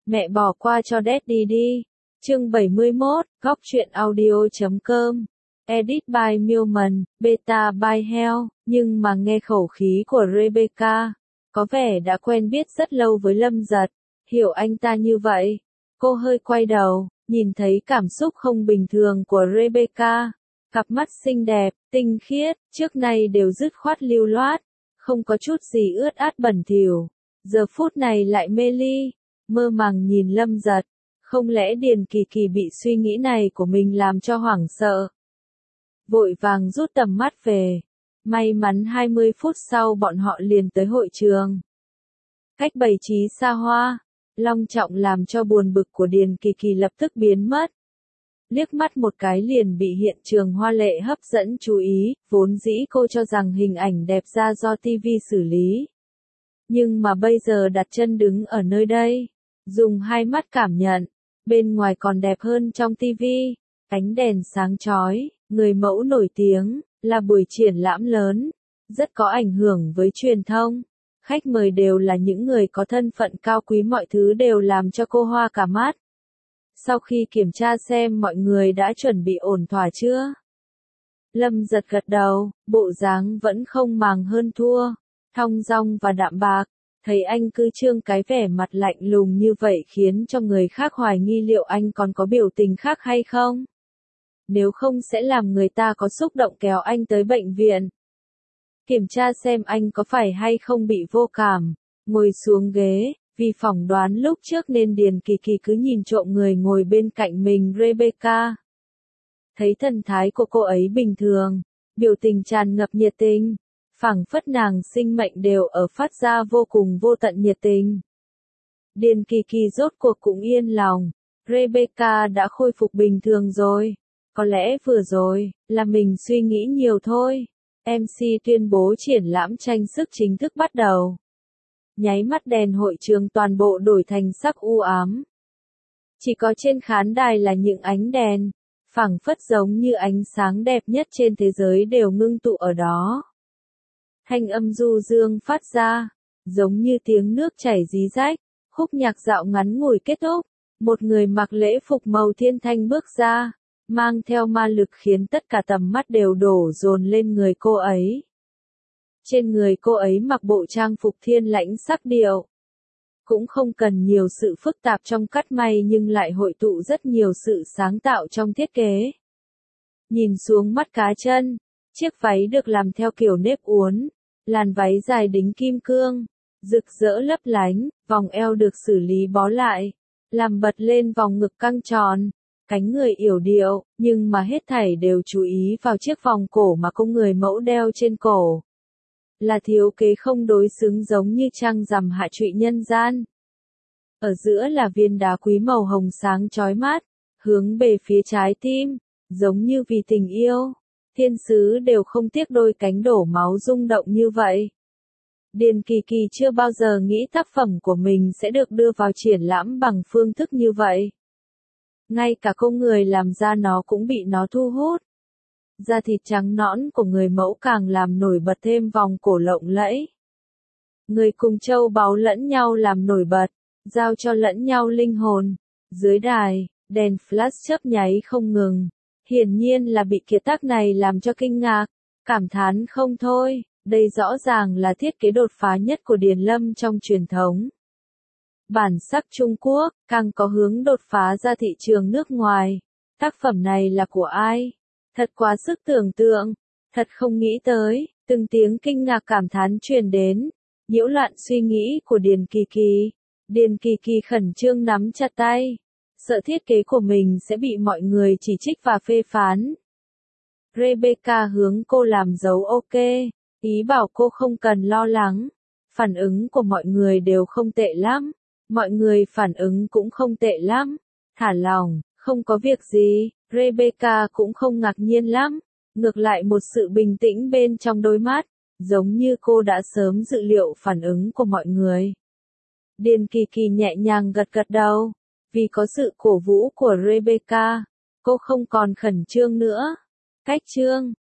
Mẹ bỏ qua cho Daddy đi. Chương 71, góc truyện audio.com. Edit by Millman, beta by Hell. Nhưng mà nghe khẩu khí của Rebecca, có vẻ đã quen biết rất lâu với Lâm Giật. Hiểu anh ta như vậy. Cô hơi quay đầu, nhìn thấy cảm xúc không bình thường của Rebecca. Cặp mắt xinh đẹp, tinh khiết, trước nay đều dứt khoát lưu loát, không có chút gì ướt át bẩn thỉu. Giờ phút này lại mê ly, mơ màng nhìn Lâm Giật. Không lẽ Điền Kỳ Kỳ bị suy nghĩ này của mình làm cho hoảng sợ? Vội vàng rút tầm mắt về. May mắn 20 phút sau bọn họ liền tới hội trường. Cách bày trí xa hoa, long trọng làm cho buồn bực của Điền Kỳ Kỳ lập tức biến mất. Liếc mắt một cái liền bị hiện trường hoa lệ hấp dẫn chú ý, vốn dĩ cô cho rằng hình ảnh đẹp ra do TV xử lý. Nhưng mà bây giờ đặt chân đứng ở nơi đây, dùng hai mắt cảm nhận, bên ngoài còn đẹp hơn trong TV, ánh đèn sáng chói, người mẫu nổi tiếng, là buổi triển lãm lớn, rất có ảnh hưởng với truyền thông. Khách mời đều là những người có thân phận cao quý, mọi thứ đều làm cho cô hoa cả mắt. Sau khi kiểm tra xem mọi người đã chuẩn bị ổn thỏa chưa, Lâm Giật gật đầu, bộ dáng vẫn không màng hơn thua, thong dong và đạm bạc. Thấy anh cứ trương cái vẻ mặt lạnh lùng như vậy khiến cho người khác hoài nghi liệu anh còn có biểu tình khác hay không. Nếu không sẽ làm người ta có xúc động kéo anh tới bệnh viện. Kiểm tra xem anh có phải hay không bị vô cảm. Ngồi xuống ghế, vì phỏng đoán lúc trước nên Điền Kỳ Kỳ cứ nhìn trộm người ngồi bên cạnh mình Rebecca. Thấy thần thái của cô ấy bình thường, biểu tình tràn ngập nhiệt tình. Phảng phất nàng sinh mệnh đều ở phát ra vô cùng vô tận nhiệt tình. Điền Kỳ Kỳ rốt cuộc cũng yên lòng. Rebecca đã khôi phục bình thường rồi. Có lẽ vừa rồi, là mình suy nghĩ nhiều thôi. MC tuyên bố triển lãm tranh sức chính thức bắt đầu. Nháy mắt đèn hội trường toàn bộ đổi thành sắc u ám. Chỉ có trên khán đài là những ánh đèn, phảng phất giống như ánh sáng đẹp nhất trên thế giới đều ngưng tụ ở đó. Thanh âm du dương phát ra, giống như tiếng nước chảy rí rách, khúc nhạc dạo ngắn ngủi kết thúc, một người mặc lễ phục màu thiên thanh bước ra, mang theo ma lực khiến tất cả tầm mắt đều đổ dồn lên người cô ấy. Trên người cô ấy mặc bộ trang phục thiên lãnh sắc điệu. Cũng không cần nhiều sự phức tạp trong cắt may nhưng lại hội tụ rất nhiều sự sáng tạo trong thiết kế. Nhìn xuống mắt cá chân, chiếc váy được làm theo kiểu nếp uốn. Làn váy dài đính kim cương, rực rỡ lấp lánh, vòng eo được xử lý bó lại, làm bật lên vòng ngực căng tròn, cánh người yểu điệu, nhưng mà hết thảy đều chú ý vào chiếc vòng cổ mà cô người mẫu đeo trên cổ. Là thiếu kế không đối xứng giống như trăng rằm hạ trụy nhân gian. Ở giữa là viên đá quý màu hồng sáng chói mắt, hướng về phía trái tim, giống như vì tình yêu. Thiên sứ đều không tiếc đôi cánh đổ máu rung động như vậy. Điền Kỳ Kỳ chưa bao giờ nghĩ tác phẩm của mình sẽ được đưa vào triển lãm bằng phương thức như vậy. Ngay cả cô người làm ra nó cũng bị nó thu hút. Da thịt trắng nõn của người mẫu càng làm nổi bật thêm vòng cổ lộng lẫy. Người cùng châu báu lẫn nhau làm nổi bật, giao cho lẫn nhau linh hồn. Dưới đài, đèn flash chớp nháy không ngừng. Hiển nhiên là bị kiệt tác này làm cho kinh ngạc, cảm thán không thôi, đây rõ ràng là thiết kế đột phá nhất của Điền Lâm trong truyền thống. Bản sắc Trung Quốc, càng có hướng đột phá ra thị trường nước ngoài. Tác phẩm này là của ai? Thật quá sức tưởng tượng, thật không nghĩ tới, từng tiếng kinh ngạc cảm thán truyền đến, nhiễu loạn suy nghĩ của Điền Kỳ Kỳ. Điền Kỳ Kỳ khẩn trương nắm chặt tay. Sợ thiết kế của mình sẽ bị mọi người chỉ trích và phê phán. Rebecca hướng cô làm dấu ok, ý bảo cô không cần lo lắng. Phản ứng của mọi người đều không tệ lắm. Mọi người phản ứng cũng không tệ lắm. Thả lòng, không có việc gì. Rebecca cũng không ngạc nhiên lắm. Ngược lại một sự bình tĩnh bên trong đôi mắt, giống như cô đã sớm dự liệu phản ứng của mọi người. Điền Kỳ Kỳ nhẹ nhàng gật gật đầu. Vì có sự cổ vũ của Rebecca, cô không còn khẩn trương nữa. Cách trương,